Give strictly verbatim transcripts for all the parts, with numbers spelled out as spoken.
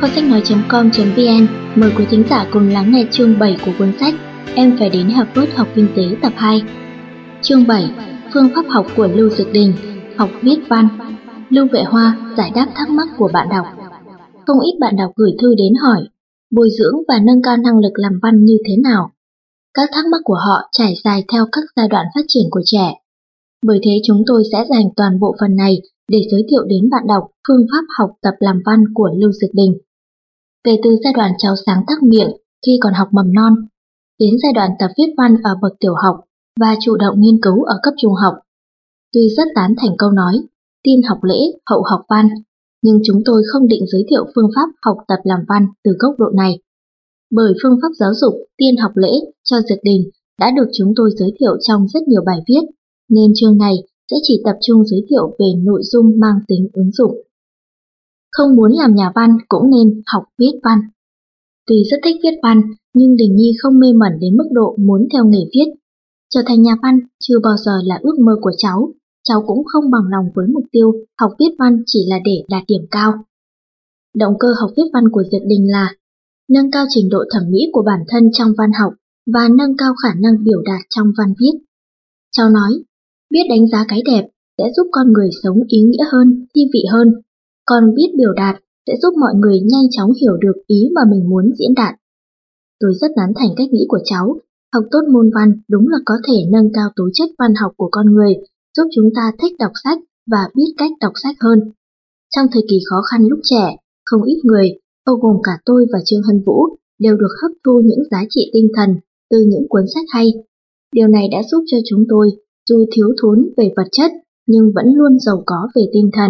kho sách nói chấm com chấm vn mời quý thính giả cùng lắng nghe chương bảy của cuốn sách Em phải đến Harvard học kinh tế tập hai. Chương bảy. Phương pháp học của Lưu Dược Đình. Học viết văn. Lưu Vệ Hoa giải đáp thắc mắc của bạn đọc. Không ít bạn đọc gửi thư đến hỏi bồi dưỡng và nâng cao năng lực làm văn như thế nào. Các thắc mắc của họ trải dài theo các giai đoạn phát triển của trẻ. Bởi thế chúng tôi sẽ dành toàn bộ phần này để giới thiệu đến bạn đọc phương pháp học tập làm văn của Lưu Dược Đình. Kể từ giai đoạn cháu sáng tác miệng khi còn học mầm non, đến giai đoạn tập viết văn ở bậc tiểu học và chủ động nghiên cứu ở cấp trung học. Tuy rất tán thành câu nói, tiên học lễ, hậu học văn, nhưng chúng tôi không định giới thiệu phương pháp học tập làm văn từ góc độ này. Bởi phương pháp giáo dục tiên học lễ cho Dược Đình đã được chúng tôi giới thiệu trong rất nhiều bài viết, nên chương này sẽ chỉ tập trung giới thiệu về nội dung mang tính ứng dụng. Không muốn làm nhà văn cũng nên học viết văn. Tuy rất thích viết văn, nhưng Đình Nhi không mê mẩn đến mức độ muốn theo nghề viết. Trở thành nhà văn chưa bao giờ là ước mơ của cháu, cháu cũng không bằng lòng với mục tiêu học viết văn chỉ là để đạt điểm cao. Động cơ học viết văn của Dược Đình là nâng cao trình độ thẩm mỹ của bản thân trong văn học và nâng cao khả năng biểu đạt trong văn viết. Cháu nói, biết đánh giá cái đẹp sẽ giúp con người sống ý nghĩa hơn, thi vị hơn, còn biết biểu đạt sẽ giúp mọi người nhanh chóng hiểu được ý mà mình muốn diễn đạt. Tôi rất tán thành cách nghĩ của cháu, học tốt môn văn đúng là có thể nâng cao tố chất văn học của con người, giúp chúng ta thích đọc sách và biết cách đọc sách hơn. Trong thời kỳ khó khăn lúc trẻ, không ít người, bao gồm cả tôi và Trương Hân Vũ, đều được hấp thu những giá trị tinh thần từ những cuốn sách hay. Điều này đã giúp cho chúng tôi, dù thiếu thốn về vật chất, nhưng vẫn luôn giàu có về tinh thần.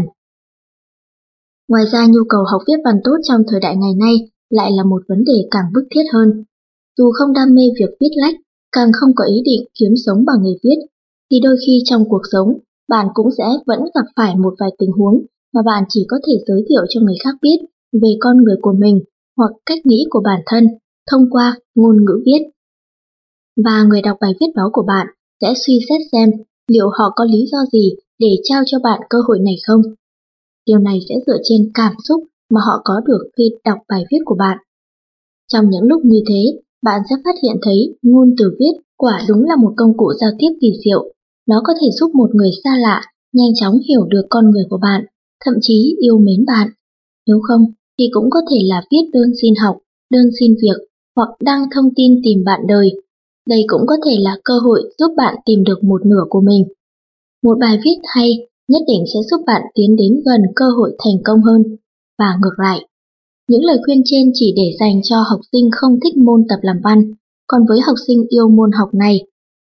Ngoài ra, nhu cầu học viết văn tốt trong thời đại ngày nay lại là một vấn đề càng bức thiết hơn. Dù không đam mê việc viết lách, càng không có ý định kiếm sống bằng nghề viết, thì đôi khi trong cuộc sống, bạn cũng sẽ vẫn gặp phải một vài tình huống mà bạn chỉ có thể giới thiệu cho người khác biết về con người của mình hoặc cách nghĩ của bản thân thông qua ngôn ngữ viết. Và người đọc bài viết đó của bạn sẽ suy xét xem liệu họ có lý do gì để trao cho bạn cơ hội này không. Điều này sẽ dựa trên cảm xúc mà họ có được khi đọc bài viết của bạn. Trong những lúc như thế, bạn sẽ phát hiện thấy ngôn từ viết quả đúng là một công cụ giao tiếp kỳ diệu. Nó có thể giúp một người xa lạ nhanh chóng hiểu được con người của bạn, thậm chí yêu mến bạn. Nếu không, thì cũng có thể là viết đơn xin học, đơn xin việc hoặc đăng thông tin tìm bạn đời. Đây cũng có thể là cơ hội giúp bạn tìm được một nửa của mình. Một bài viết hay nhất định sẽ giúp bạn tiến đến gần cơ hội thành công hơn. Và ngược lại, những lời khuyên trên chỉ để dành cho học sinh không thích môn tập làm văn, còn với học sinh yêu môn học này,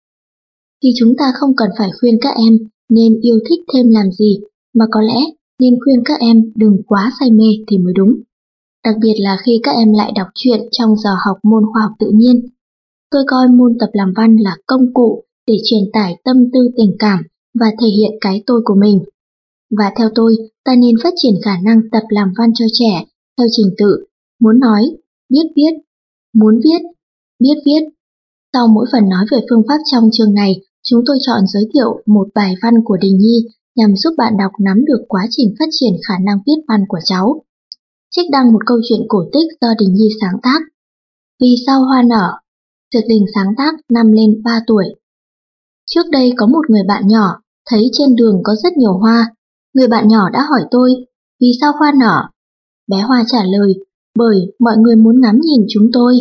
thì chúng ta không cần phải khuyên các em nên yêu thích thêm làm gì, mà có lẽ nên khuyên các em đừng quá say mê thì mới đúng. Đặc biệt là khi các em lại đọc truyện trong giờ học môn khoa học tự nhiên. Tôi coi môn tập làm văn là công cụ để truyền tải tâm tư tình cảm và thể hiện cái tôi của mình. Và theo tôi, ta nên phát triển khả năng tập làm văn cho trẻ theo trình tự, muốn nói, biết viết, muốn viết, biết viết. Sau mỗi phần nói về phương pháp trong chương này, chúng tôi chọn giới thiệu một bài văn của Đình Nhi nhằm giúp bạn đọc nắm được quá trình phát triển khả năng viết văn của cháu. Trích đăng một câu chuyện cổ tích do Đình Nhi sáng tác. Vì sao hoa nở? Dược Đình sáng tác năm lên ba tuổi. Trước đây có một người bạn nhỏ, thấy trên đường có rất nhiều hoa. Người bạn nhỏ đã hỏi tôi, vì sao hoa nở? Bé Hoa trả lời, bởi mọi người muốn ngắm nhìn chúng tôi.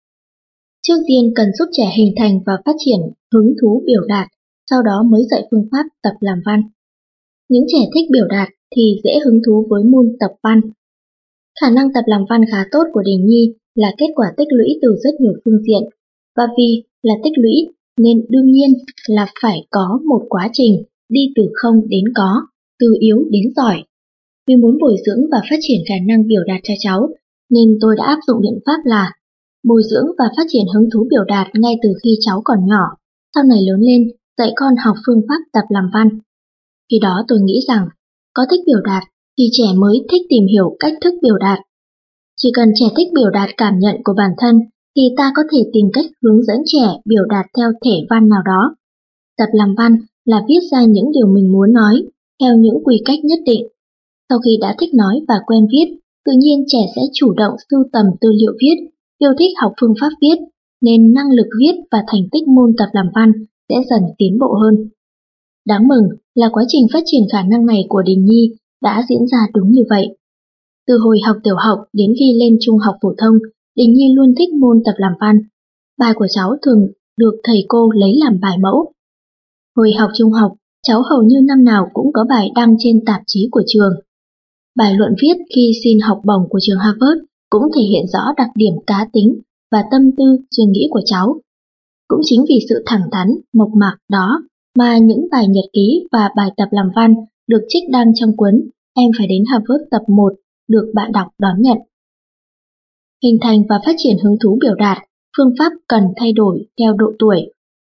Trước tiên cần giúp trẻ hình thành và phát triển hứng thú biểu đạt, sau đó mới dạy phương pháp tập làm văn. Những trẻ thích biểu đạt thì dễ hứng thú với môn tập văn. Khả năng tập làm văn khá tốt của Đình Nhi là kết quả tích lũy từ rất nhiều phương diện, và vì là tích lũy nên đương nhiên là phải có một quá trình đi từ không đến có, từ yếu đến giỏi. Vì muốn bồi dưỡng và phát triển khả năng biểu đạt cho cháu, nên tôi đã áp dụng biện pháp là bồi dưỡng và phát triển hứng thú biểu đạt ngay từ khi cháu còn nhỏ, sau này lớn lên dạy con học phương pháp tập làm văn. Khi đó tôi nghĩ rằng, có thích biểu đạt thì trẻ mới thích tìm hiểu cách thức biểu đạt. Chỉ cần trẻ thích biểu đạt cảm nhận của bản thân thì ta có thể tìm cách hướng dẫn trẻ biểu đạt theo thể văn nào đó. Tập làm văn là viết ra những điều mình muốn nói theo những quy cách nhất định. Sau khi đã thích nói và quen viết tự nhiên trẻ sẽ chủ động sưu tầm tư liệu viết, yêu thích học phương pháp viết, nên năng lực viết và thành tích môn tập làm văn sẽ dần tiến bộ hơn. Đáng mừng là quá trình phát triển khả năng này của Đình Nhi đã diễn ra đúng như vậy. Từ hồi học tiểu học đến khi lên trung học phổ thông, Đình Nhi luôn thích môn tập làm văn. Bài của cháu thường được thầy cô lấy làm bài mẫu. Hồi học trung học, cháu hầu như năm nào cũng có bài đăng trên tạp chí của trường. Bài luận viết khi xin học bổng của trường Harvard cũng thể hiện rõ đặc điểm cá tính và tâm tư suy nghĩ của cháu. Cũng chính vì sự thẳng thắn, mộc mạc đó mà những bài nhật ký và bài tập làm văn được trích đăng trong cuốn Em phải đến Harvard tập một được bạn đọc đón nhận. Hình thành và phát triển hứng thú biểu đạt, phương pháp cần thay đổi theo độ tuổi.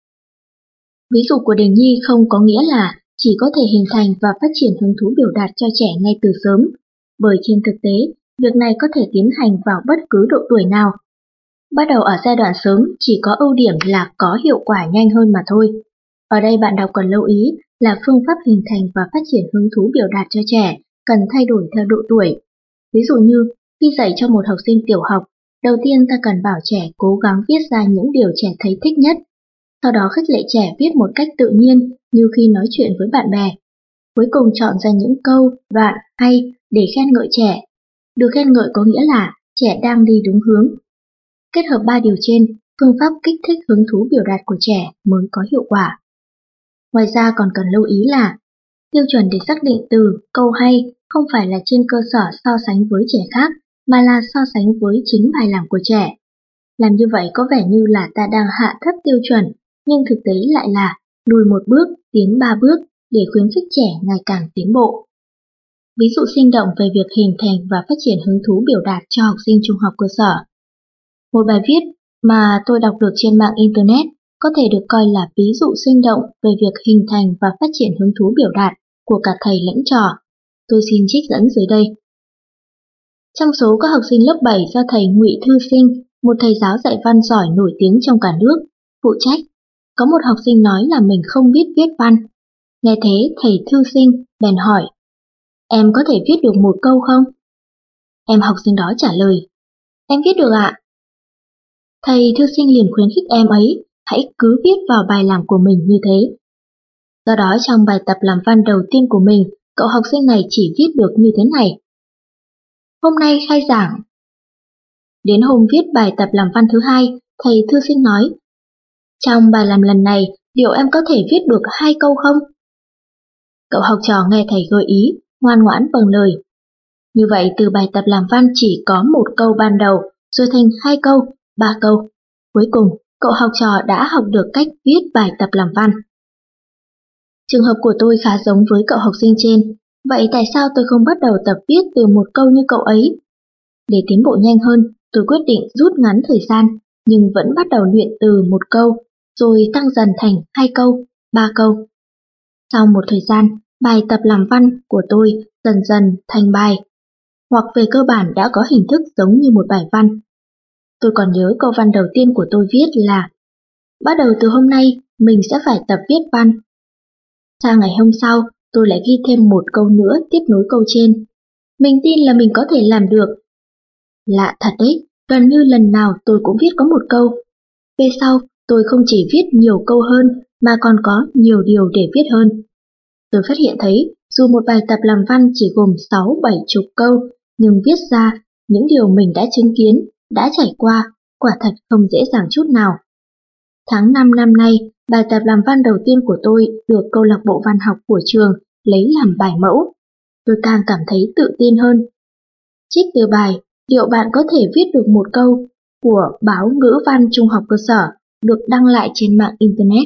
Ví dụ của Đình Nhi không có nghĩa là chỉ có thể hình thành và phát triển hứng thú biểu đạt cho trẻ ngay từ sớm, bởi trên thực tế, việc này có thể tiến hành vào bất cứ độ tuổi nào. Bắt đầu ở giai đoạn sớm chỉ có ưu điểm là có hiệu quả nhanh hơn mà thôi. Ở đây bạn đọc cần lưu ý là phương pháp hình thành và phát triển hứng thú biểu đạt cho trẻ cần thay đổi theo độ tuổi. Ví dụ như, khi dạy cho một học sinh tiểu học, đầu tiên ta cần bảo trẻ cố gắng viết ra những điều trẻ thấy thích nhất. Sau đó khích lệ trẻ viết một cách tự nhiên như khi nói chuyện với bạn bè. Cuối cùng chọn ra những câu, đoạn hay để khen ngợi trẻ. Được khen ngợi có nghĩa là trẻ đang đi đúng hướng. Kết hợp ba điều trên, phương pháp kích thích hứng thú biểu đạt của trẻ mới có hiệu quả. Ngoài ra còn cần lưu ý là tiêu chuẩn để xác định từ câu hay không phải là trên cơ sở so sánh với trẻ khác, mà là so sánh với chính bài làm của trẻ. Làm như vậy có vẻ như là ta đang hạ thấp tiêu chuẩn, nhưng thực tế lại là lùi một bước, tiến ba bước để khuyến khích trẻ ngày càng tiến bộ. Ví dụ sinh động về việc hình thành và phát triển hứng thú biểu đạt cho học sinh trung học cơ sở. Một bài viết mà tôi đọc được trên mạng Internet có thể được coi là ví dụ sinh động về việc hình thành và phát triển hứng thú biểu đạt của cả thầy lẫn trò. Tôi xin trích dẫn dưới đây. Trong số các học sinh lớp bảy do thầy Ngụy Thư Sinh, một thầy giáo dạy văn giỏi nổi tiếng trong cả nước, phụ trách, có một học sinh nói là mình không biết viết văn. Nghe thế thầy Thư Sinh bèn hỏi, em có thể viết được một câu không? Em học sinh đó trả lời, em viết được ạ. Thầy Thư Sinh liền khuyến khích em ấy, hãy cứ viết vào bài làm của mình như thế. Do đó trong bài tập làm văn đầu tiên của mình, cậu học sinh này chỉ viết được như thế này. Hôm nay khai giảng. Đến hôm viết bài tập làm văn thứ hai, thầy Thư Sinh nói, trong bài làm lần này, liệu em có thể viết được hai câu không? Cậu học trò nghe thầy gợi ý, ngoan ngoãn vâng lời. Như vậy từ bài tập làm văn chỉ có một câu ban đầu, rồi thành hai câu, ba câu. Cuối cùng, cậu học trò đã học được cách viết bài tập làm văn. Trường hợp của tôi khá giống với cậu học sinh trên, vậy tại sao tôi không bắt đầu tập viết từ một câu như cậu ấy? Để tiến bộ nhanh hơn, tôi quyết định rút ngắn thời gian, nhưng vẫn bắt đầu luyện từ một câu, rồi tăng dần thành hai câu, ba câu. Sau một thời gian, bài tập làm văn của tôi dần dần thành bài, hoặc về cơ bản đã có hình thức giống như một bài văn. Tôi còn nhớ câu văn đầu tiên của tôi viết là bắt đầu từ hôm nay, mình sẽ phải tập viết văn. Sang ngày hôm sau, tôi lại ghi thêm một câu nữa tiếp nối câu trên. Mình tin là mình có thể làm được. Lạ thật đấy, gần như lần nào tôi cũng viết có một câu. Về sau, tôi không chỉ viết nhiều câu hơn mà còn có nhiều điều để viết hơn. Tôi phát hiện thấy, dù một bài tập làm văn chỉ gồm sáu bảy chục câu, nhưng viết ra những điều mình đã chứng kiến, đã trải qua, quả thật không dễ dàng chút nào. Tháng năm năm nay, bài tập làm văn đầu tiên của tôi được câu lạc bộ văn học của trường lấy làm bài mẫu. Tôi càng cảm thấy tự tin hơn. Trích từ bài Liệu bạn có thể viết được một câu của báo Ngữ văn Trung học cơ sở được đăng lại trên mạng Internet.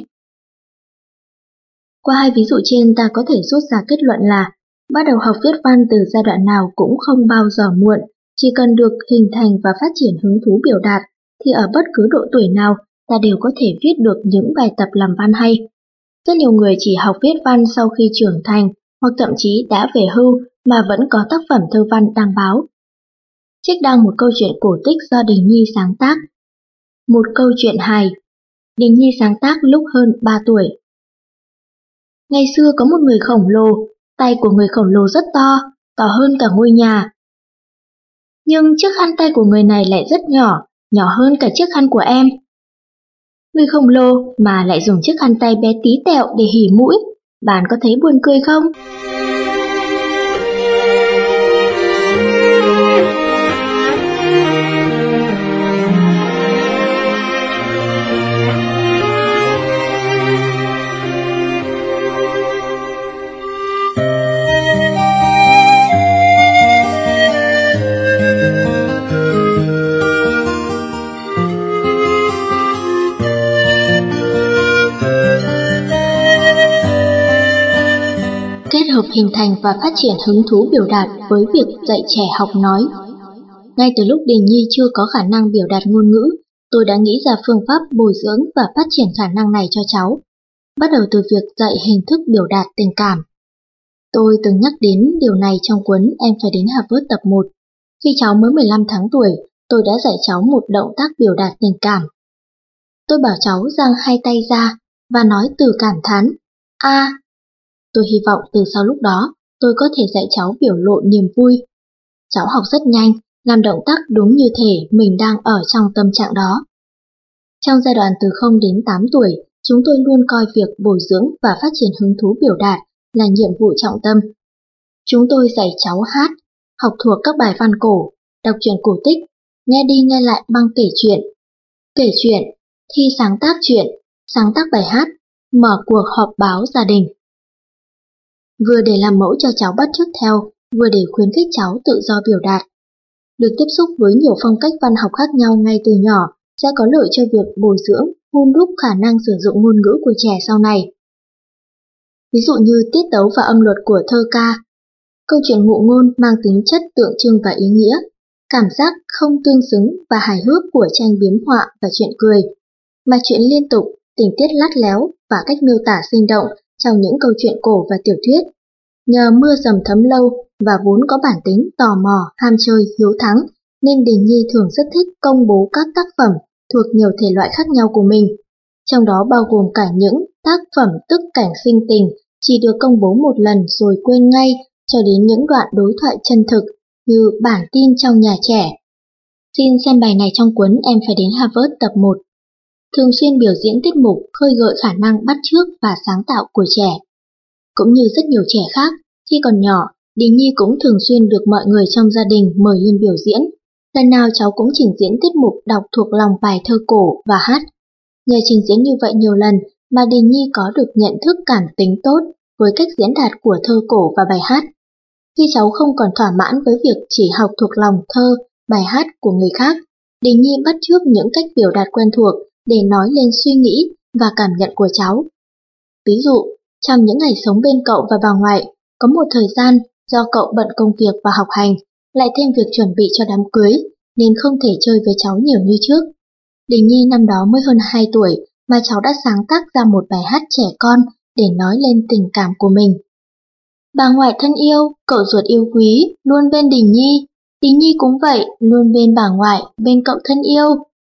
Qua hai ví dụ trên ta có thể rút ra kết luận là bắt đầu học viết văn từ giai đoạn nào cũng không bao giờ muộn, chỉ cần được hình thành và phát triển hứng thú biểu đạt thì ở bất cứ độ tuổi nào ta đều có thể viết được những bài tập làm văn hay. Rất nhiều người chỉ học viết văn sau khi trưởng thành hoặc thậm chí đã về hưu mà vẫn có tác phẩm thơ văn đăng báo. Trích đăng một câu chuyện cổ tích do Đình Nhi sáng tác. Một câu chuyện hài. Đình Nhi sáng tác lúc hơn ba tuổi. Ngày xưa có một người khổng lồ, tay của người khổng lồ rất to, to hơn cả ngôi nhà. Nhưng chiếc khăn tay của người này lại rất nhỏ, nhỏ hơn cả chiếc khăn của em. Người khổng lồ mà lại dùng chiếc khăn tay bé tí tẹo để hỉ mũi, bạn có thấy buồn cười không? Kết hợp hình thành và phát triển hứng thú biểu đạt với việc dạy trẻ học nói. Ngay từ lúc Đình Nhi chưa có khả năng biểu đạt ngôn ngữ, tôi đã nghĩ ra phương pháp bồi dưỡng và phát triển khả năng này cho cháu, bắt đầu từ việc dạy hình thức biểu đạt tình cảm. Tôi từng nhắc đến điều này trong cuốn Em phải đến Harvard tập một. Khi cháu mới mười lăm tháng tuổi, tôi đã dạy cháu một động tác biểu đạt tình cảm. Tôi bảo cháu giang hai tay ra và nói từ cảm thán, a. Tôi hy vọng từ sau lúc đó, tôi có thể dạy cháu biểu lộ niềm vui. Cháu học rất nhanh, làm động tác đúng như thể mình đang ở trong tâm trạng đó. Trong giai đoạn từ không đến tám tuổi, chúng tôi luôn coi việc bồi dưỡng và phát triển hứng thú biểu đạt là nhiệm vụ trọng tâm. Chúng tôi dạy cháu hát, học thuộc các bài văn cổ, đọc truyện cổ tích, nghe đi nghe lại băng kể chuyện, kể chuyện, thi sáng tác truyện, sáng tác bài hát, mở cuộc họp báo gia đình. Vừa để làm mẫu cho cháu bắt chước theo, vừa để khuyến khích cháu tự do biểu đạt. Được tiếp xúc với nhiều phong cách văn học khác nhau ngay từ nhỏ sẽ có lợi cho việc bồi dưỡng, hun đúc khả năng sử dụng ngôn ngữ của trẻ sau này. Ví dụ như tiết tấu và âm luật của thơ ca. Câu chuyện ngụ ngôn mang tính chất tượng trưng và ý nghĩa, cảm giác không tương xứng và hài hước của tranh biếm họa và chuyện cười, mạch truyện liên tục, tình tiết lắt léo và cách miêu tả sinh động trong những câu chuyện cổ và tiểu thuyết. Nhờ mưa dầm thấm lâu và vốn có bản tính tò mò, ham chơi, hiếu thắng, nên Đình Nhi thường rất thích công bố các tác phẩm thuộc nhiều thể loại khác nhau của mình, trong đó bao gồm cả những tác phẩm tức cảnh sinh tình chỉ được công bố một lần rồi quên ngay, cho đến những đoạn đối thoại chân thực như bản tin trong nhà trẻ. Xin xem bài này trong cuốn Em phải đến Harvard tập một. Thường xuyên biểu diễn tiết mục khơi gợi khả năng bắt chước và sáng tạo của trẻ. Cũng như rất nhiều trẻ khác, khi còn nhỏ, Đình Nhi cũng thường xuyên được mọi người trong gia đình mời lên biểu diễn. Lần nào cháu cũng trình diễn tiết mục đọc thuộc lòng bài thơ cổ và hát. Nhờ trình diễn như vậy nhiều lần mà Đình Nhi có được nhận thức cảm tính tốt với cách diễn đạt của thơ cổ và bài hát. Khi cháu không còn thỏa mãn với việc chỉ học thuộc lòng thơ, bài hát của người khác, Đình Nhi bắt chước những cách biểu đạt quen thuộc để nói lên suy nghĩ và cảm nhận của cháu. Ví dụ, trong những ngày sống bên cậu và bà ngoại, có một thời gian do cậu bận công việc và học hành, lại thêm việc chuẩn bị cho đám cưới, nên không thể chơi với cháu nhiều như trước. Đình Nhi năm đó mới hơn hai tuổi mà cháu đã sáng tác ra một bài hát trẻ con để nói lên tình cảm của mình. Bà ngoại thân yêu, cậu ruột yêu quý, luôn bên Đình Nhi. Đình Nhi cũng vậy, luôn bên bà ngoại, bên cậu thân yêu.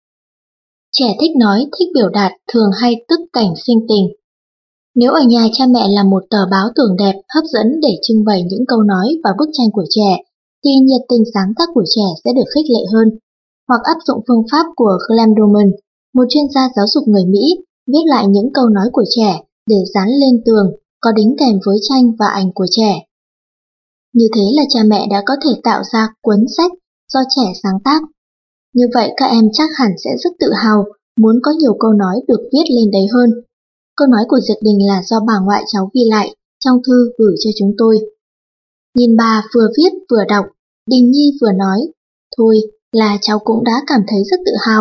Trẻ thích nói, thích biểu đạt, thường hay tức cảnh sinh tình. Nếu ở nhà cha mẹ làm một tờ báo tường đẹp, hấp dẫn để trưng bày những câu nói và bức tranh của trẻ, thì nhiệt tình sáng tác của trẻ sẽ được khích lệ hơn. Hoặc áp dụng phương pháp của Glenn Doman, một chuyên gia giáo dục người Mỹ, viết lại những câu nói của trẻ để dán lên tường, có đính kèm với tranh và ảnh của trẻ. Như thế là cha mẹ đã có thể tạo ra cuốn sách do trẻ sáng tác. Như vậy các em chắc hẳn sẽ rất tự hào, muốn có nhiều câu nói được viết lên đấy hơn. Câu nói của Diệp Đình là do bà ngoại cháu ghi lại trong thư gửi cho chúng tôi. Nhìn bà vừa viết vừa đọc, Đình Nhi vừa nói, thôi là cháu cũng đã cảm thấy rất tự hào.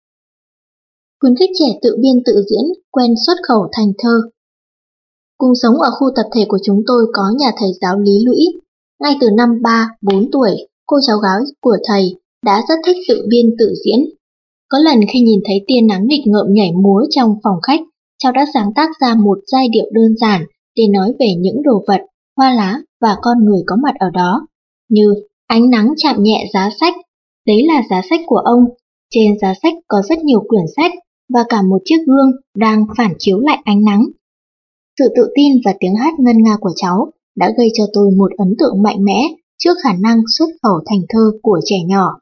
Khuyến khích trẻ tự biên tự diễn, quen xuất khẩu thành thơ. Cùng sống ở khu tập thể của chúng tôi có nhà thầy giáo Lý Lũy. Ngay từ năm ba, bốn tuổi, cô cháu gái của thầy đã rất thích tự biên tự diễn. Có lần khi nhìn thấy tia nắng nghịch ngợm nhảy múa trong phòng khách, cháu đã sáng tác ra một giai điệu đơn giản để nói về những đồ vật, hoa lá và con người có mặt ở đó, như ánh nắng chạm nhẹ giá sách, đấy là giá sách của ông, trên giá sách có rất nhiều quyển sách và cả một chiếc gương đang phản chiếu lại ánh nắng. Sự tự tin và tiếng hát ngân nga của cháu đã gây cho tôi một ấn tượng mạnh mẽ trước khả năng xuất khẩu thành thơ của trẻ nhỏ.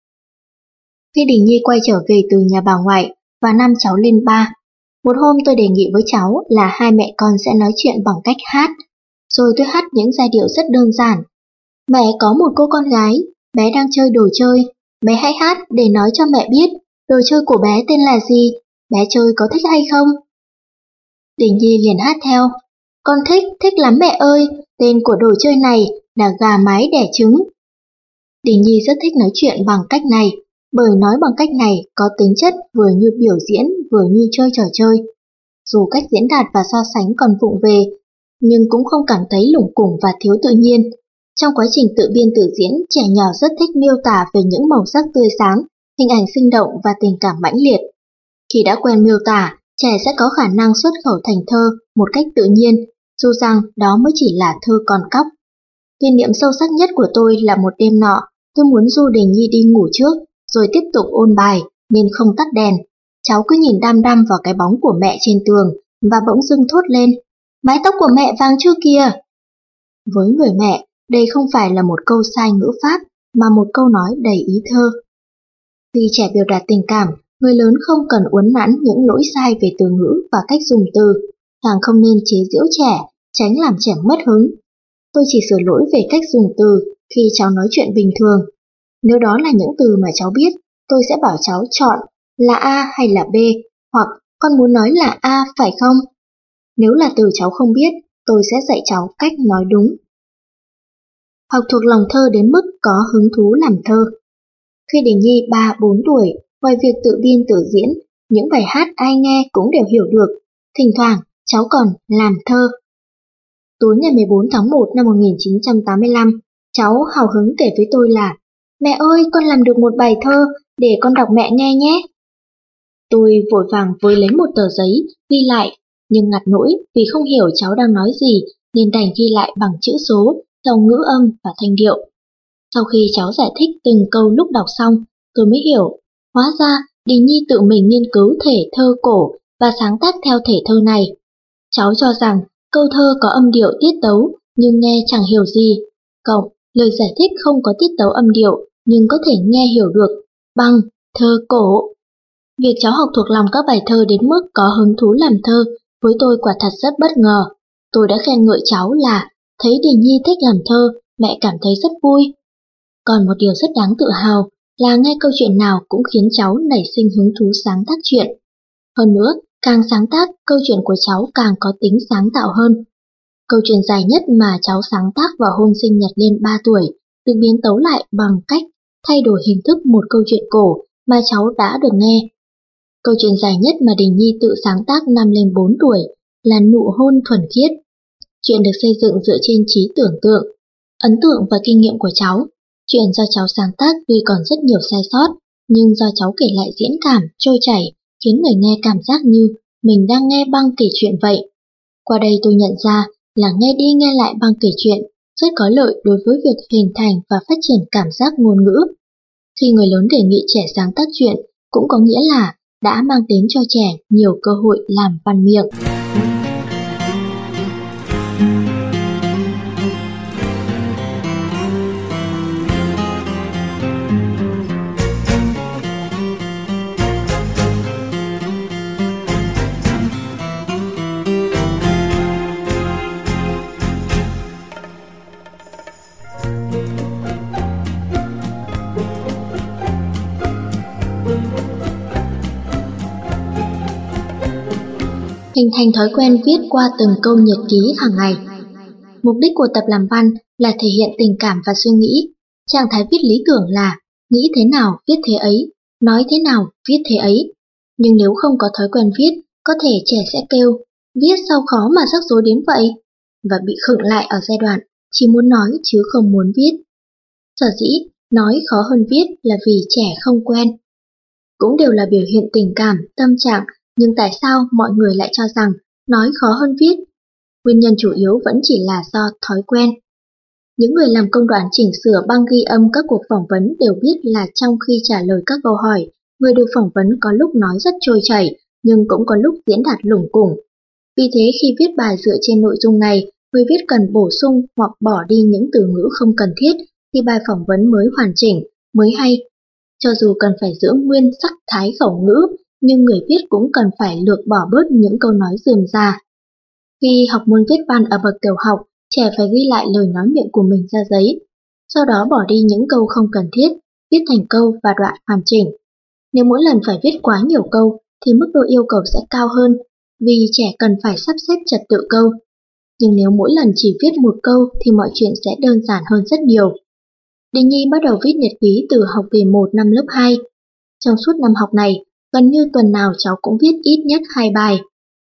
Khi Đình Nhi quay trở về từ nhà bà ngoại và năm cháu lên ba, một hôm tôi đề nghị với cháu là hai mẹ con sẽ nói chuyện bằng cách hát, rồi tôi hát những giai điệu rất đơn giản. Mẹ có một cô con gái, bé đang chơi đồ chơi, bé hãy hát để nói cho mẹ biết đồ chơi của bé tên là gì, bé chơi có thích hay không? Đình Nhi liền hát theo, con thích, thích lắm mẹ ơi, tên của đồ chơi này là gà mái đẻ trứng. Đình Nhi rất thích nói chuyện bằng cách này, bởi nói bằng cách này có tính chất vừa như biểu diễn vừa như chơi trò chơi. Dù cách diễn đạt và so sánh còn vụng về, nhưng cũng không cảm thấy lủng củng và thiếu tự nhiên. Trong quá trình tự biên tự diễn, trẻ nhỏ rất thích miêu tả về những màu sắc tươi sáng, hình ảnh sinh động và tình cảm mãnh liệt. Khi đã quen miêu tả, trẻ sẽ có khả năng xuất khẩu thành thơ một cách tự nhiên, dù rằng đó mới chỉ là thơ con cóc. Kỷ niệm sâu sắc nhất của tôi là một đêm nọ, tôi muốn du Đình Nhi đi ngủ trước, rồi tiếp tục ôn bài nên không tắt đèn. Cháu cứ nhìn đăm đăm vào cái bóng của mẹ trên tường và bỗng dưng thốt lên, mái tóc của mẹ vàng chưa kìa. Với người mẹ, đây không phải là một câu sai ngữ pháp mà một câu nói đầy ý thơ. Khi trẻ biểu đạt tình cảm, người lớn không cần uốn nắn những lỗi sai về từ ngữ và cách dùng từ, càng không nên chế giễu trẻ, tránh làm trẻ mất hứng. Tôi chỉ sửa lỗi về cách dùng từ khi cháu nói chuyện bình thường. Nếu đó là những từ mà cháu biết, tôi sẽ bảo cháu chọn là A hay là B, hoặc con muốn nói là A phải không? Nếu là từ cháu không biết, tôi sẽ dạy cháu cách nói đúng. Học thuộc lòng thơ đến mức có hứng thú làm thơ. Khi Đình Nhi ba bốn tuổi, ngoài việc tự biên tự diễn, những bài hát ai nghe cũng đều hiểu được. Thỉnh thoảng, cháu còn làm thơ. Tối ngày mười bốn tháng một năm một nghìn chín trăm tám mươi lăm, cháu hào hứng kể với tôi là mẹ ơi, con làm được một bài thơ, để con đọc mẹ nghe nhé. Tôi vội vàng với lấy một tờ giấy, ghi lại, nhưng ngặt nỗi vì không hiểu cháu đang nói gì nên đành ghi lại bằng chữ số, theo ngữ âm và thanh điệu. Sau khi cháu giải thích từng câu lúc đọc xong, tôi mới hiểu, hóa ra Đình Nhi tự mình nghiên cứu thể thơ cổ và sáng tác theo thể thơ này. Cháu cho rằng câu thơ có âm điệu tiết tấu nhưng nghe chẳng hiểu gì, cộng lời giải thích không có tiết tấu âm điệu nhưng có thể nghe hiểu được, bằng thơ cổ. Việc cháu học thuộc lòng các bài thơ đến mức có hứng thú làm thơ với tôi quả thật rất bất ngờ. Tôi đã khen ngợi cháu là thấy Đình Nhi thích làm thơ, mẹ cảm thấy rất vui. Còn một điều rất đáng tự hào là nghe câu chuyện nào cũng khiến cháu nảy sinh hứng thú sáng tác chuyện. Hơn nữa, càng sáng tác, câu chuyện của cháu càng có tính sáng tạo hơn. Câu chuyện dài nhất mà cháu sáng tác vào hôm sinh nhật lên ba tuổi được biến tấu lại bằng cách thay đổi hình thức một câu chuyện cổ mà cháu đã được nghe. Câu chuyện dài nhất mà Đình Nhi tự sáng tác năm lên bốn tuổi là Nụ hôn thuần khiết. Chuyện được xây dựng dựa trên trí tưởng tượng, ấn tượng và kinh nghiệm của cháu. Chuyện do cháu sáng tác tuy còn rất nhiều sai sót, nhưng do cháu kể lại diễn cảm, trôi chảy, khiến người nghe cảm giác như mình đang nghe băng kể chuyện vậy. Qua đây tôi nhận ra là nghe đi nghe lại băng kể chuyện rất có lợi đối với việc hình thành và phát triển cảm giác ngôn ngữ. Khi người lớn đề nghị trẻ sáng tác chuyện, cũng có nghĩa là đã mang đến cho trẻ nhiều cơ hội làm văn miệng. Hình thành thói quen viết qua từng câu nhật ký hàng ngày. Mục đích của tập làm văn là thể hiện tình cảm và suy nghĩ. Trạng thái viết lý tưởng là nghĩ thế nào viết thế ấy, nói thế nào viết thế ấy. Nhưng nếu không có thói quen viết, có thể trẻ sẽ kêu, viết sao khó mà rắc rối đến vậy, và bị khựng lại ở giai đoạn chỉ muốn nói chứ không muốn viết. Sở dĩ nói khó hơn viết là vì trẻ không quen. Cũng đều là biểu hiện tình cảm, tâm trạng, nhưng tại sao mọi người lại cho rằng nói khó hơn viết? Nguyên nhân chủ yếu vẫn chỉ là do thói quen. Những người làm công đoạn chỉnh sửa băng ghi âm các cuộc phỏng vấn đều biết là trong khi trả lời các câu hỏi, người được phỏng vấn có lúc nói rất trôi chảy, nhưng cũng có lúc diễn đạt lủng củng. Vì thế khi viết bài dựa trên nội dung này, người viết cần bổ sung hoặc bỏ đi những từ ngữ không cần thiết thì bài phỏng vấn mới hoàn chỉnh, mới hay. Cho dù cần phải giữ nguyên sắc thái khẩu ngữ, nhưng người viết cũng cần phải lược bỏ bớt những câu nói rườm rà. Khi học môn viết văn ở bậc tiểu học, trẻ phải ghi lại lời nói miệng của mình ra giấy, sau đó bỏ đi những câu không cần thiết, viết thành câu và đoạn hoàn chỉnh. Nếu mỗi lần phải viết quá nhiều câu thì mức độ yêu cầu sẽ cao hơn, vì trẻ cần phải sắp xếp trật tự câu. Nhưng nếu mỗi lần chỉ viết một câu thì mọi chuyện sẽ đơn giản hơn rất nhiều. Đình Nhi bắt đầu viết nhật ký từ học kỳ một năm lớp hai. Trong suốt năm học này, gần như tuần nào cháu cũng viết ít nhất hai bài.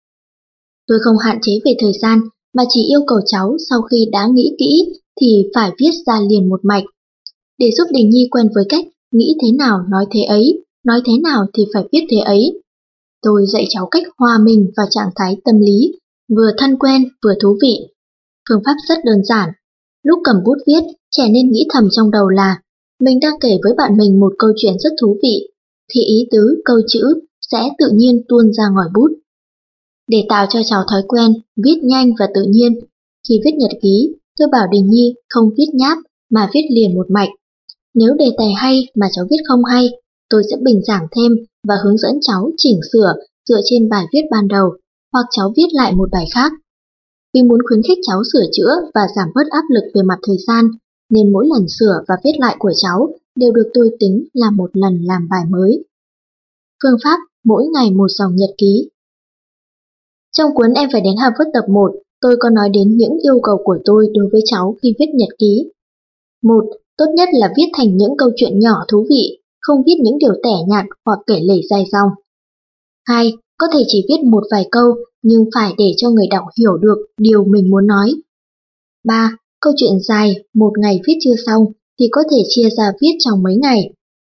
Tôi không hạn chế về thời gian, mà chỉ yêu cầu cháu sau khi đã nghĩ kỹ thì phải viết ra liền một mạch. Để giúp Đình Nhi quen với cách nghĩ thế nào nói thế ấy, nói thế nào thì phải viết thế ấy. Tôi dạy cháu cách hòa mình vào trạng thái tâm lý, vừa thân quen vừa thú vị. Phương pháp rất đơn giản. Lúc cầm bút viết, trẻ nên nghĩ thầm trong đầu là mình đang kể với bạn mình một câu chuyện rất thú vị, thì ý tứ, câu chữ sẽ tự nhiên tuôn ra ngòi bút. Để tạo cho cháu thói quen viết nhanh và tự nhiên, khi viết nhật ký, tôi bảo Đình Nhi không viết nháp mà viết liền một mạch. Nếu đề tài hay mà cháu viết không hay, tôi sẽ bình giảng thêm và hướng dẫn cháu chỉnh sửa dựa trên bài viết ban đầu, hoặc cháu viết lại một bài khác. Vì muốn khuyến khích cháu sửa chữa và giảm bớt áp lực về mặt thời gian, nên mỗi lần sửa và viết lại của cháu đều được tôi tính là một lần làm bài mới. Phương pháp mỗi ngày một dòng nhật ký. Trong cuốn Em phải đến Harvard tập một, tôi có nói đến những yêu cầu của tôi đối với cháu khi viết nhật ký. một. Tốt nhất là viết thành những câu chuyện nhỏ thú vị, không viết những điều tẻ nhạt hoặc kể lể dài dòng. hai. Có thể chỉ viết một vài câu, nhưng phải để cho người đọc hiểu được điều mình muốn nói. ba. Câu chuyện dài, một ngày viết chưa xong, thì có thể chia ra viết trong mấy ngày.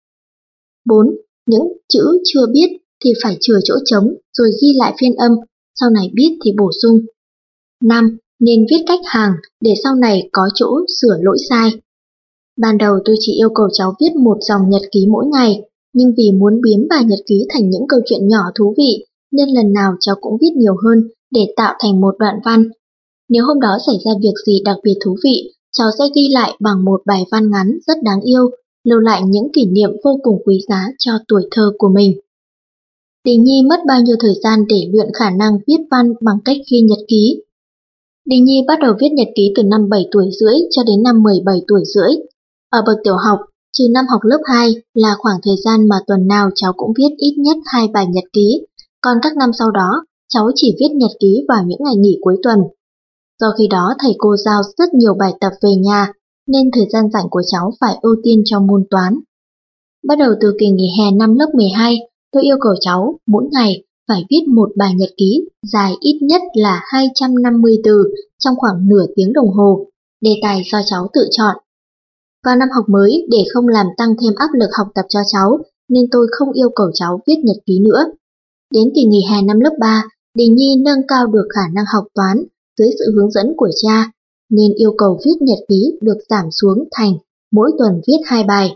bốn. Những chữ chưa biết thì phải chừa chỗ trống rồi ghi lại phiên âm, sau này biết thì bổ sung. năm. Nên viết cách hàng để sau này có chỗ sửa lỗi sai. Ban đầu tôi chỉ yêu cầu cháu viết một dòng nhật ký mỗi ngày, nhưng vì muốn biến bài nhật ký thành những câu chuyện nhỏ thú vị, nên lần nào cháu cũng viết nhiều hơn để tạo thành một đoạn văn. Nếu hôm đó xảy ra việc gì đặc biệt thú vị, cháu sẽ ghi lại bằng một bài văn ngắn rất đáng yêu, lưu lại những kỷ niệm vô cùng quý giá cho tuổi thơ của mình. Đình Nhi mất bao nhiêu thời gian để luyện khả năng viết văn bằng cách ghi nhật ký? Đình Nhi bắt đầu viết nhật ký từ năm bảy tuổi rưỡi cho đến năm mười bảy tuổi rưỡi. Ở bậc tiểu học, trừ năm học lớp hai là khoảng thời gian mà tuần nào cháu cũng viết ít nhất hai bài nhật ký, còn các năm sau đó, cháu chỉ viết nhật ký vào những ngày nghỉ cuối tuần. Do khi đó thầy cô giao rất nhiều bài tập về nhà, nên thời gian rảnh của cháu phải ưu tiên cho môn toán. Bắt đầu từ kỳ nghỉ hè năm lớp mười hai, tôi yêu cầu cháu mỗi ngày phải viết một bài nhật ký dài ít nhất là hai trăm năm mươi từ trong khoảng nửa tiếng đồng hồ, đề tài do cháu tự chọn. Vào năm học mới, để không làm tăng thêm áp lực học tập cho cháu, nên tôi không yêu cầu cháu viết nhật ký nữa. Đến kỳ nghỉ hè năm lớp ba, Đình Nhi nâng cao được khả năng học toán dưới sự hướng dẫn của cha, nên yêu cầu viết nhật ký được giảm xuống thành mỗi tuần viết hai bài.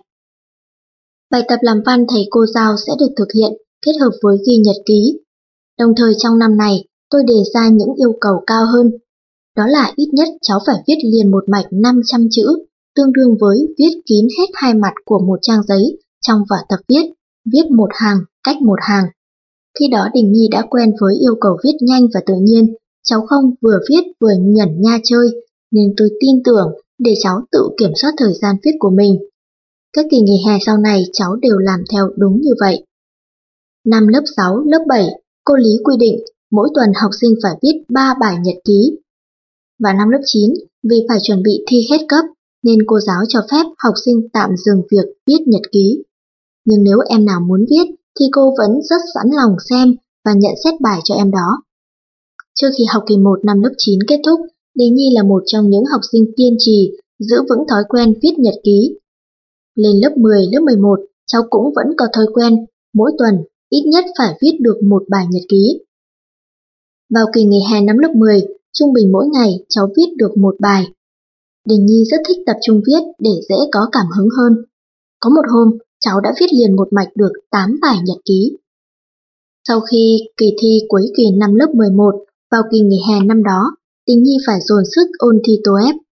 Bài tập làm văn thầy cô giao sẽ được thực hiện kết hợp với ghi nhật ký. Đồng thời trong năm này, tôi đề ra những yêu cầu cao hơn. Đó là ít nhất cháu phải viết liền một mạch năm trăm chữ, tương đương với viết kín hết hai mặt của một trang giấy trong vở tập viết, viết một hàng cách một hàng. Khi đó Đình Nhi đã quen với yêu cầu viết nhanh và tự nhiên, cháu không vừa viết vừa nhẩn nha chơi, nên tôi tin tưởng để cháu tự kiểm soát thời gian viết của mình. Các kỳ nghỉ hè sau này cháu đều làm theo đúng như vậy. Năm lớp sáu, lớp bảy, cô Lý quy định mỗi tuần học sinh phải viết ba bài nhật ký. Và năm lớp chín, vì phải chuẩn bị thi hết cấp, nên cô giáo cho phép học sinh tạm dừng việc viết nhật ký. Nhưng nếu em nào muốn viết, thì cô vẫn rất sẵn lòng xem và nhận xét bài cho em đó. Trước khi học kỳ một năm lớp chín kết thúc, Đình Nhi là một trong những học sinh kiên trì, giữ vững thói quen viết nhật ký. Lên lớp mười, lớp mười một, cháu cũng vẫn có thói quen, mỗi tuần ít nhất phải viết được một bài nhật ký. Vào kỳ nghỉ hè năm lớp mười, trung bình mỗi ngày cháu viết được một bài. Đình Nhi rất thích tập trung viết để dễ có cảm hứng hơn. Có một hôm, cháu đã viết liền một mạch được tám bài nhật ký. Sau khi kỳ thi cuối kỳ năm lớp mười một, vào kỳ nghỉ hè năm đó, Đình Nhi phải dồn sức ôn thi tô ép.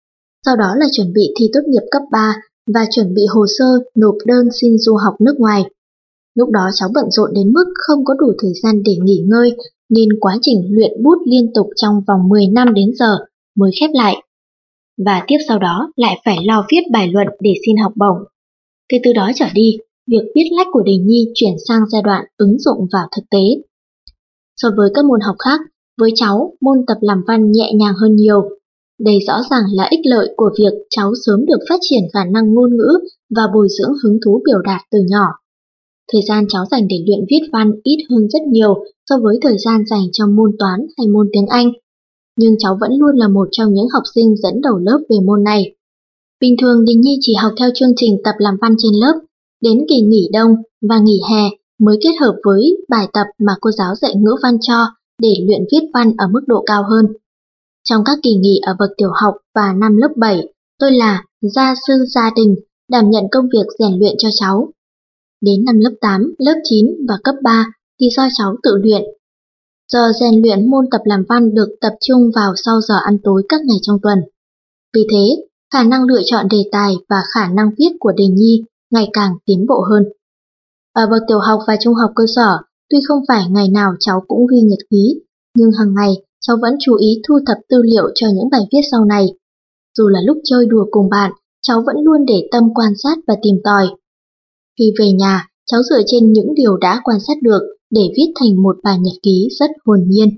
sau đó là chuẩn bị thi tốt nghiệp cấp ba và chuẩn bị hồ sơ nộp đơn xin du học nước ngoài. Lúc đó cháu bận rộn đến mức không có đủ thời gian để nghỉ ngơi, nên quá trình luyện bút liên tục trong vòng mười năm đến giờ mới khép lại. Và tiếp sau đó lại phải lo viết bài luận để xin học bổng. Kể từ đó trở đi, việc viết lách của Đình Nhi chuyển sang giai đoạn ứng dụng vào thực tế. So với các môn học khác, với cháu, môn tập làm văn nhẹ nhàng hơn nhiều. Đây rõ ràng là ích lợi của việc cháu sớm được phát triển khả năng ngôn ngữ và bồi dưỡng hứng thú biểu đạt từ nhỏ. Thời gian cháu dành để luyện viết văn ít hơn rất nhiều so với thời gian dành cho môn toán hay môn tiếng Anh. Nhưng cháu vẫn luôn là một trong những học sinh dẫn đầu lớp về môn này. Bình thường Đình Nhi chỉ học theo chương trình tập làm văn trên lớp, đến kỳ nghỉ đông và nghỉ hè mới kết hợp với bài tập mà cô giáo dạy ngữ văn cho để luyện viết văn ở mức độ cao hơn. Trong các kỳ nghỉ ở bậc tiểu học và năm lớp bảy, tôi là gia sư gia đình, đảm nhận công việc rèn luyện cho cháu. Đến năm lớp tám, lớp chín và cấp ba thì do cháu tự luyện. Giờ rèn luyện môn tập làm văn được tập trung vào sau giờ ăn tối các ngày trong tuần. Vì thế, khả năng lựa chọn đề tài và khả năng viết của Đình Nhi ngày càng tiến bộ hơn. Ở bậc tiểu học và trung học cơ sở, tuy không phải ngày nào cháu cũng ghi nhật ký, nhưng hàng ngày cháu vẫn chú ý thu thập tư liệu cho những bài viết sau này. Dù là lúc chơi đùa cùng bạn, cháu vẫn luôn để tâm quan sát và tìm tòi. Khi về nhà, cháu dựa trên những điều đã quan sát được để viết thành một bài nhật ký rất hồn nhiên.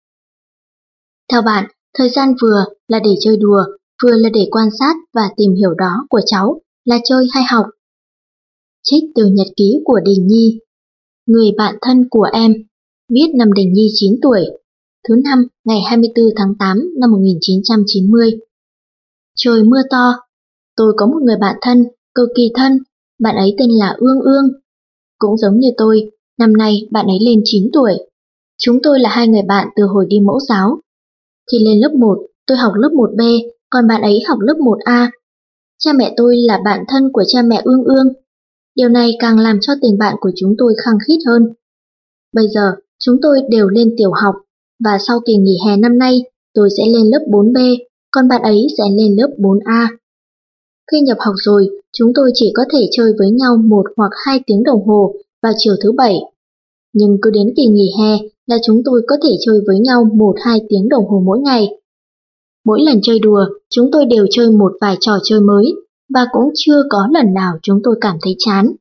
Theo bạn, thời gian vừa là để chơi đùa, vừa là để quan sát và tìm hiểu đó của cháu là chơi hay học? Trích từ nhật ký của Đình Nhi. Người bạn thân của em, viết năm Đình Nhi chín tuổi, thứ năm ngày hai mươi tư tháng tám năm một nghìn chín trăm chín mươi. Trời mưa to, tôi có một người bạn thân, cực kỳ thân, bạn ấy tên là Ương Ương. Cũng giống như tôi, năm nay bạn ấy lên chín tuổi. Chúng tôi là hai người bạn từ hồi đi mẫu giáo. Khi lên lớp một, tôi học lớp một B, còn bạn ấy học lớp một A. Cha mẹ tôi là bạn thân của cha mẹ Ương Ương. Điều này càng làm cho tình bạn của chúng tôi khăng khít hơn. Bây giờ, chúng tôi đều lên tiểu học, và sau kỳ nghỉ hè năm nay, tôi sẽ lên lớp bốn B, còn bạn ấy sẽ lên lớp bốn A. Khi nhập học rồi, chúng tôi chỉ có thể chơi với nhau một hoặc hai tiếng đồng hồ vào chiều thứ bảy. Nhưng cứ đến kỳ nghỉ hè là chúng tôi có thể chơi với nhau một hai tiếng đồng hồ mỗi ngày. Mỗi lần chơi đùa, chúng tôi đều chơi một vài trò chơi mới, và cũng chưa có lần nào chúng tôi cảm thấy chán.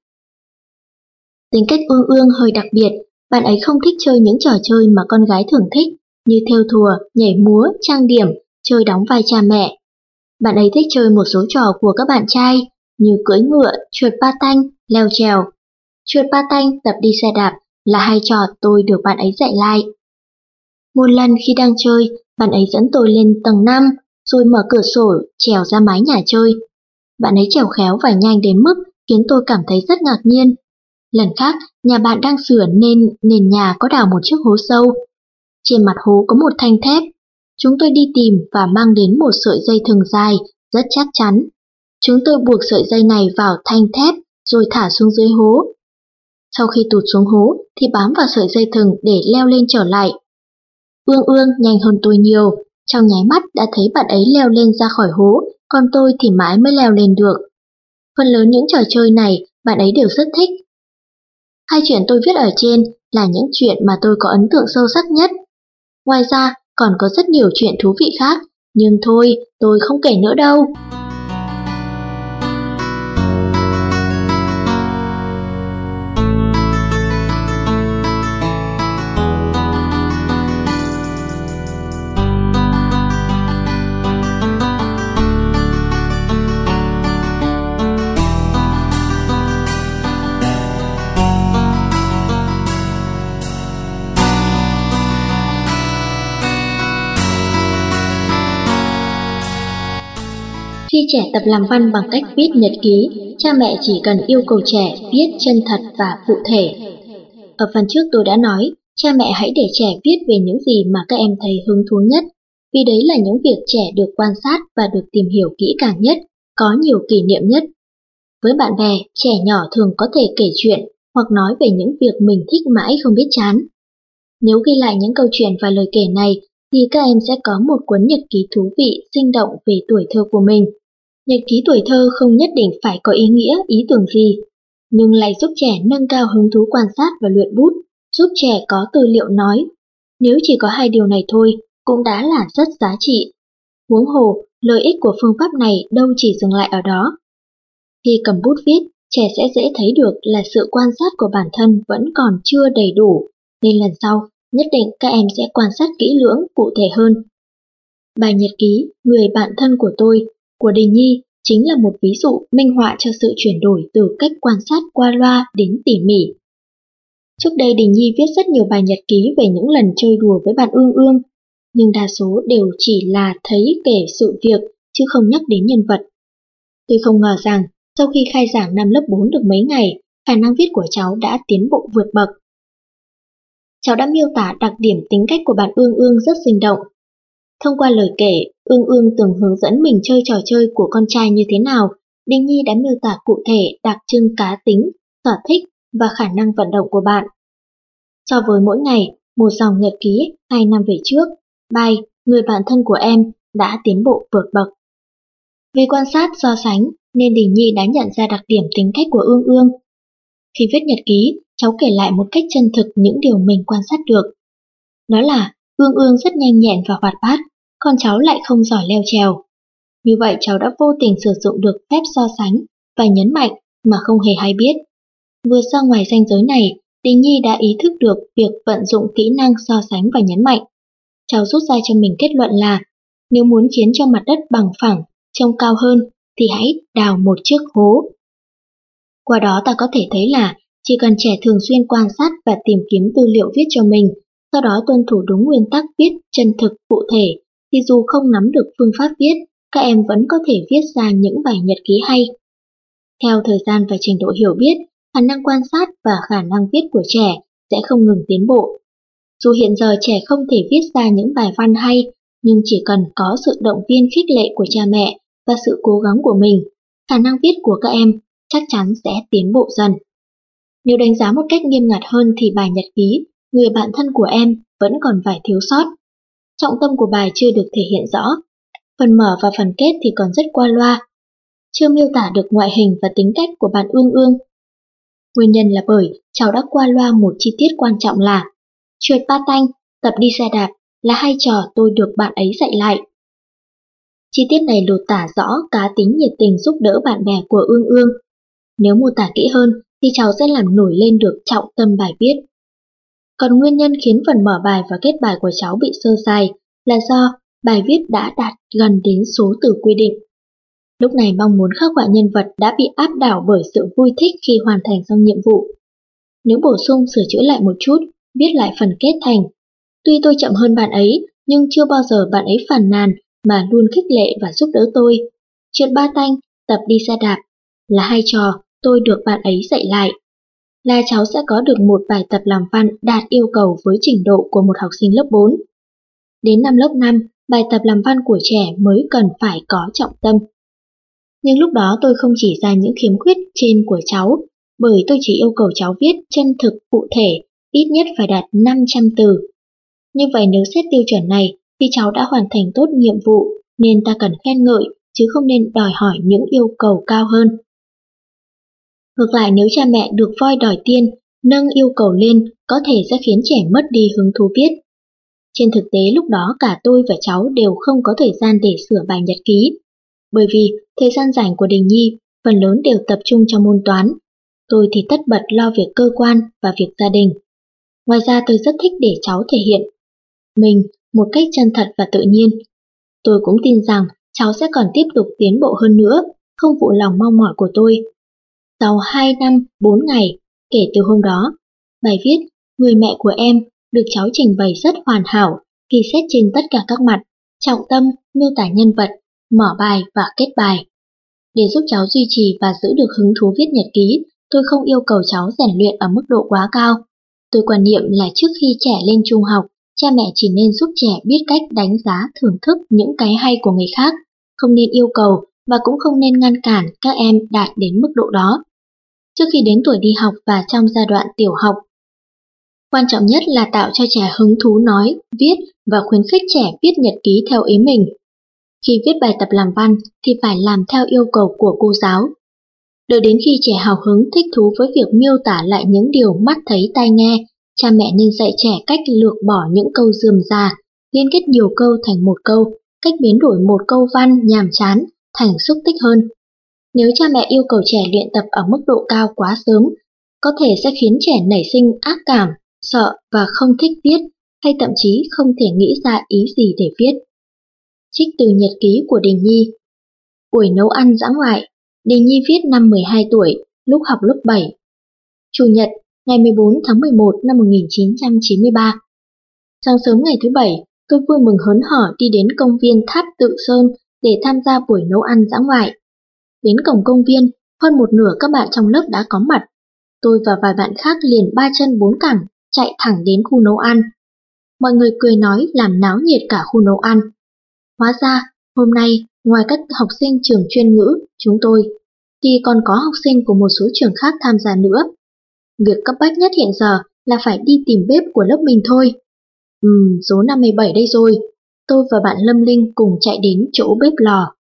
Tính cách Ương Ương hơi đặc biệt, bạn ấy không thích chơi những trò chơi mà con gái thường thích, như thêu thùa, nhảy múa, trang điểm, chơi đóng vai cha mẹ. Bạn ấy thích chơi một số trò của các bạn trai, như cưỡi ngựa, trượt patin, leo trèo. Trượt patin, tập đi xe đạp là hai trò tôi được bạn ấy dạy lại. Một lần khi đang chơi, bạn ấy dẫn tôi lên tầng năm, rồi mở cửa sổ trèo ra mái nhà chơi. Bạn ấy trèo khéo và nhanh đến mức khiến tôi cảm thấy rất ngạc nhiên. Lần khác, nhà bạn đang sửa nên nền nhà có đào một chiếc hố sâu. Trên mặt hố có một thanh thép. Chúng tôi đi tìm và mang đến một sợi dây thừng dài, rất chắc chắn. Chúng tôi buộc sợi dây này vào thanh thép rồi thả xuống dưới hố. Sau khi tụt xuống hố thì bám vào sợi dây thừng để leo lên trở lại. Ương Ương nhanh hơn tôi nhiều, trong nháy mắt đã thấy bạn ấy leo lên ra khỏi hố, còn tôi thì mãi mới leo lên được. Phần lớn những trò chơi này bạn ấy đều rất thích. Hai chuyện tôi viết ở trên là những chuyện mà tôi có ấn tượng sâu sắc nhất. Ngoài ra còn có rất nhiều chuyện thú vị khác, nhưng thôi, tôi không kể nữa đâu. Khi trẻ tập làm văn bằng cách viết nhật ký, cha mẹ chỉ cần yêu cầu trẻ viết chân thật và cụ thể. Ở phần trước tôi đã nói, cha mẹ hãy để trẻ viết về những gì mà các em thấy hứng thú nhất, vì đấy là những việc trẻ được quan sát và được tìm hiểu kỹ càng nhất, có nhiều kỷ niệm nhất. Với bạn bè, trẻ nhỏ thường có thể kể chuyện hoặc nói về những việc mình thích mãi không biết chán. Nếu ghi lại những câu chuyện và lời kể này, thì các em sẽ có một cuốn nhật ký thú vị, sinh động về tuổi thơ của mình. Nhật ký tuổi thơ không nhất định phải có ý nghĩa, ý tưởng gì, nhưng lại giúp trẻ nâng cao hứng thú quan sát và luyện bút, giúp trẻ có tư liệu nói. Nếu chỉ có hai điều này thôi, cũng đã là rất giá trị. Huống hồ, lợi ích của phương pháp này đâu chỉ dừng lại ở đó. Khi cầm bút viết, trẻ sẽ dễ thấy được là sự quan sát của bản thân vẫn còn chưa đầy đủ, nên lần sau, nhất định các em sẽ quan sát kỹ lưỡng, cụ thể hơn. Bài nhật ký Người bạn thân của tôi của Đình Nhi chính là một ví dụ minh họa cho sự chuyển đổi từ cách quan sát qua loa đến tỉ mỉ. Trước đây Đình Nhi viết rất nhiều bài nhật ký về những lần chơi đùa với bạn Ương Ương, nhưng đa số đều chỉ là thấy kể sự việc chứ không nhắc đến nhân vật. Tôi không ngờ rằng sau khi khai giảng năm lớp bốn được mấy ngày, khả năng viết của cháu đã tiến bộ vượt bậc. Cháu đã miêu tả đặc điểm tính cách của bạn Ương Ương rất sinh động. Thông qua lời kể, Ương Ương từng hướng dẫn mình chơi trò chơi của con trai như thế nào, Đình Nhi đã miêu tả cụ thể đặc trưng cá tính, sở thích và khả năng vận động của bạn. So với mỗi ngày, một dòng nhật ký hai năm về trước, bài Người bạn thân của em đã tiến bộ vượt bậc. Vì quan sát so sánh nên Đình Nhi đã nhận ra đặc điểm tính cách của Ương Ương. Khi viết nhật ký, cháu kể lại một cách chân thực những điều mình quan sát được. Đó là Ương Ương rất nhanh nhẹn và hoạt bát, còn cháu lại không giỏi leo trèo. Như vậy cháu đã vô tình sử dụng được phép so sánh và nhấn mạnh mà không hề hay biết. Vượt ra ngoài ranh giới này, Đình Nhi đã ý thức được việc vận dụng kỹ năng so sánh và nhấn mạnh. Cháu rút ra cho mình kết luận là nếu muốn khiến cho mặt đất bằng phẳng, trông cao hơn thì hãy đào một chiếc hố. Qua đó ta có thể thấy là chỉ cần trẻ thường xuyên quan sát và tìm kiếm tư liệu viết cho mình, sau đó tuân thủ đúng nguyên tắc viết chân thực cụ thể, thì dù không nắm được phương pháp viết, các em vẫn có thể viết ra những bài nhật ký hay. Theo thời gian và trình độ hiểu biết, khả năng quan sát và khả năng viết của trẻ sẽ không ngừng tiến bộ. Dù hiện giờ trẻ không thể viết ra những bài văn hay, nhưng chỉ cần có sự động viên khích lệ của cha mẹ và sự cố gắng của mình, khả năng viết của các em chắc chắn sẽ tiến bộ dần. Nếu đánh giá một cách nghiêm ngặt hơn thì bài nhật ký Người bạn thân của em vẫn còn vài thiếu sót. Trọng tâm của bài chưa được thể hiện rõ, phần mở và phần kết thì còn rất qua loa, chưa miêu tả được ngoại hình và tính cách của bạn Ương Ương. Nguyên nhân là bởi cháu đã qua loa một chi tiết quan trọng là trượt ba tanh, tập đi xe đạp là hai trò tôi được bạn ấy dạy lại. Chi tiết này lột tả rõ cá tính nhiệt tình giúp đỡ bạn bè của Ương Ương. Nếu mô tả kỹ hơn thì cháu sẽ làm nổi lên được trọng tâm bài viết. Còn nguyên nhân khiến phần mở bài và kết bài của cháu bị sơ sài là do bài viết đã đạt gần đến số từ quy định. Lúc này mong muốn khắc họa nhân vật đã bị áp đảo bởi sự vui thích khi hoàn thành xong nhiệm vụ. Nếu bổ sung sửa chữa lại một chút, viết lại phần kết thành tuy tôi chậm hơn bạn ấy, nhưng chưa bao giờ bạn ấy phàn nàn mà luôn khích lệ và giúp đỡ tôi. Trượt ba tanh, tập đi xe đạp là hai trò tôi được bạn ấy dạy lại. Là cháu sẽ có được một bài tập làm văn đạt yêu cầu với trình độ của một học sinh lớp bốn. Đến năm lớp năm, bài tập làm văn của trẻ mới cần phải có trọng tâm. Nhưng lúc đó tôi không chỉ ra những khiếm khuyết trên của cháu, bởi tôi chỉ yêu cầu cháu viết chân thực cụ thể, ít nhất phải đạt năm trăm từ. Như vậy nếu xét tiêu chuẩn này thì cháu đã hoàn thành tốt nhiệm vụ, nên ta cần khen ngợi chứ không nên đòi hỏi những yêu cầu cao hơn. Ngược lại, nếu cha mẹ được voi đòi tiên, nâng yêu cầu lên có thể sẽ khiến trẻ mất đi hứng thú viết. Trên thực tế lúc đó cả tôi và cháu đều không có thời gian để sửa bài nhật ký, bởi vì thời gian rảnh của Đình Nhi phần lớn đều tập trung cho môn toán. Tôi thì tất bật lo việc cơ quan và việc gia đình. Ngoài ra tôi rất thích để cháu thể hiện mình một cách chân thật và tự nhiên. Tôi cũng tin rằng cháu sẽ còn tiếp tục tiến bộ hơn nữa, không phụ lòng mong mỏi của tôi. Sau hai năm, bốn ngày, kể từ hôm đó, bài viết Người mẹ của em được cháu trình bày rất hoàn hảo, ghi xét trên tất cả các mặt, trọng tâm, miêu tả nhân vật, mở bài và kết bài. Để giúp cháu duy trì và giữ được hứng thú viết nhật ký, tôi không yêu cầu cháu rèn luyện ở mức độ quá cao. Tôi quan niệm là trước khi trẻ lên trung học, cha mẹ chỉ nên giúp trẻ biết cách đánh giá, thưởng thức những cái hay của người khác, không nên yêu cầu và cũng không nên ngăn cản các em đạt đến mức độ đó. Trước khi đến tuổi đi học và trong giai đoạn tiểu học, quan trọng nhất là tạo cho trẻ hứng thú nói, viết và khuyến khích trẻ viết nhật ký theo ý mình. Khi viết bài tập làm văn thì phải làm theo yêu cầu của cô giáo. Đợi đến khi trẻ hào hứng thích thú với việc miêu tả lại những điều mắt thấy tai nghe, cha mẹ nên dạy trẻ cách lược bỏ những câu rườm rà, liên kết nhiều câu thành một câu, cách biến đổi một câu văn nhàm chán thành xúc tích hơn. Nếu cha mẹ yêu cầu trẻ luyện tập ở mức độ cao quá sớm, có thể sẽ khiến trẻ nảy sinh ác cảm, sợ và không thích viết, hay thậm chí không thể nghĩ ra ý gì để viết. Trích từ nhật ký của Đình Nhi. Buổi nấu ăn dã ngoại, Đình Nhi viết năm mười hai tuổi, lúc học lớp bảy. Chủ nhật, ngày mười bốn tháng mười một năm một nghìn chín trăm chín mươi ba. Sáng sớm ngày thứ bảy, tôi vui mừng hớn hở đi đến công viên Tháp Tự Sơn để tham gia buổi nấu ăn dã ngoại. Đến cổng công viên, hơn một nửa các bạn trong lớp đã có mặt. Tôi và vài bạn khác liền ba chân bốn cẳng chạy thẳng đến khu nấu ăn. Mọi người cười nói làm náo nhiệt cả khu nấu ăn. Hóa ra, hôm nay, ngoài các học sinh trường chuyên ngữ, chúng tôi, thì còn có học sinh của một số trường khác tham gia nữa. Việc cấp bách nhất hiện giờ là phải đi tìm bếp của lớp mình thôi. Ừm, số năm mươi bảy đây rồi. Tôi và bạn Lâm Linh cùng chạy đến chỗ bếp lò.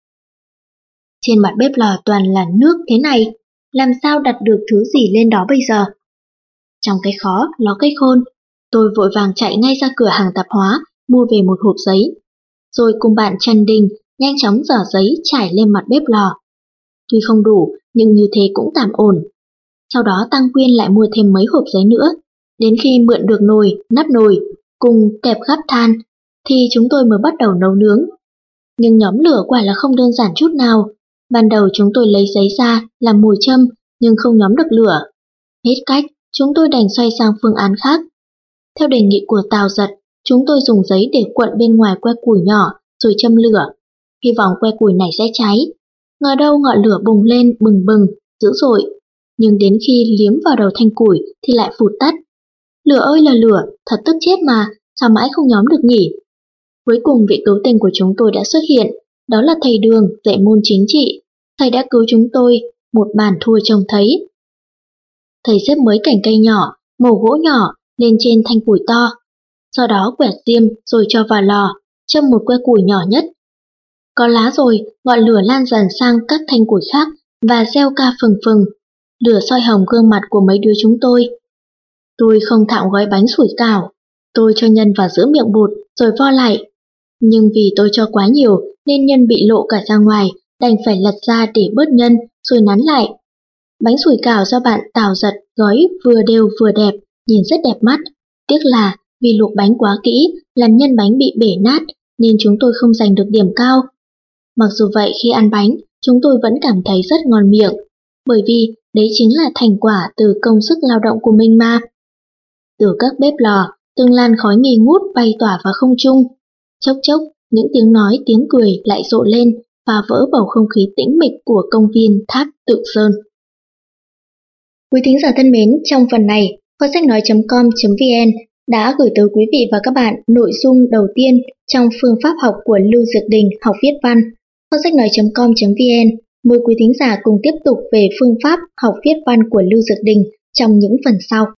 Trên mặt bếp lò toàn là nước thế này, làm sao đặt được thứ gì lên đó bây giờ? Trong cái khó, ló cái khôn, tôi vội vàng chạy ngay ra cửa hàng tạp hóa, mua về một hộp giấy. Rồi cùng bạn Trần Đình nhanh chóng giở giấy trải lên mặt bếp lò. Tuy không đủ, nhưng như thế cũng tạm ổn. Sau đó Tăng Quyên lại mua thêm mấy hộp giấy nữa. Đến khi mượn được nồi, nắp nồi, cùng kẹp gắp than, thì chúng tôi mới bắt đầu nấu nướng. Nhưng nhóm lửa quả là không đơn giản chút nào. Ban đầu chúng tôi lấy giấy ra làm mồi châm, nhưng không nhóm được lửa. Hết cách, chúng tôi đành xoay sang phương án khác. Theo đề nghị của Tào Giật, chúng tôi dùng giấy để cuộn bên ngoài que củi nhỏ rồi châm lửa. Hy vọng que củi này sẽ cháy. Ngờ đâu ngọn lửa bùng lên bừng bừng, dữ dội. Nhưng đến khi liếm vào đầu thanh củi thì lại phụt tắt. Lửa ơi là lửa, thật tức chết mà, sao mãi không nhóm được nhỉ? Cuối cùng vị cứu tinh của chúng tôi đã xuất hiện, đó là thầy Đường dạy môn chính trị. Thầy đã cứu chúng tôi, một bàn thua trông thấy. Thầy xếp mấy cành cây nhỏ, mẩu gỗ nhỏ lên trên thanh củi to. Sau đó quẹt diêm rồi cho vào lò, châm một que củi nhỏ nhất. Có lá rồi, ngọn lửa lan dần sang các thanh củi khác và reo ca phừng phừng. Lửa soi hồng gương mặt của mấy đứa chúng tôi. Tôi không thạo gói bánh sủi cảo. Tôi cho nhân vào giữa miệng bột rồi vo lại. Nhưng vì tôi cho quá nhiều nên nhân bị lộ cả ra ngoài, đành phải lật ra để bớt nhân rồi nắn lại. Bánh sủi cảo do bạn Tào Giật gói vừa đều vừa đẹp, nhìn rất đẹp mắt. Tiếc là vì luộc bánh quá kỹ, làm nhân bánh bị bể nát nên chúng tôi không giành được điểm cao. Mặc dù vậy khi ăn bánh, chúng tôi vẫn cảm thấy rất ngon miệng, bởi vì đấy chính là thành quả từ công sức lao động của mình mà. Từ các bếp lò, từng làn khói nghi ngút bay tỏa vào không trung. Chốc chốc, những tiếng nói tiếng cười lại rộ lên, phá vỡ bầu không khí tĩnh mịch của công viên Tháp Tự Sơn. Quý thính giả thân mến, trong phần này, kho sách nói chấm com chấm vn đã gửi tới quý vị và các bạn nội dung đầu tiên trong phương pháp học của Lưu Dược Đình học viết văn. Kho sách nói chấm com chấm vn mời quý thính giả cùng tiếp tục về phương pháp học viết văn của Lưu Dược Đình trong những phần sau.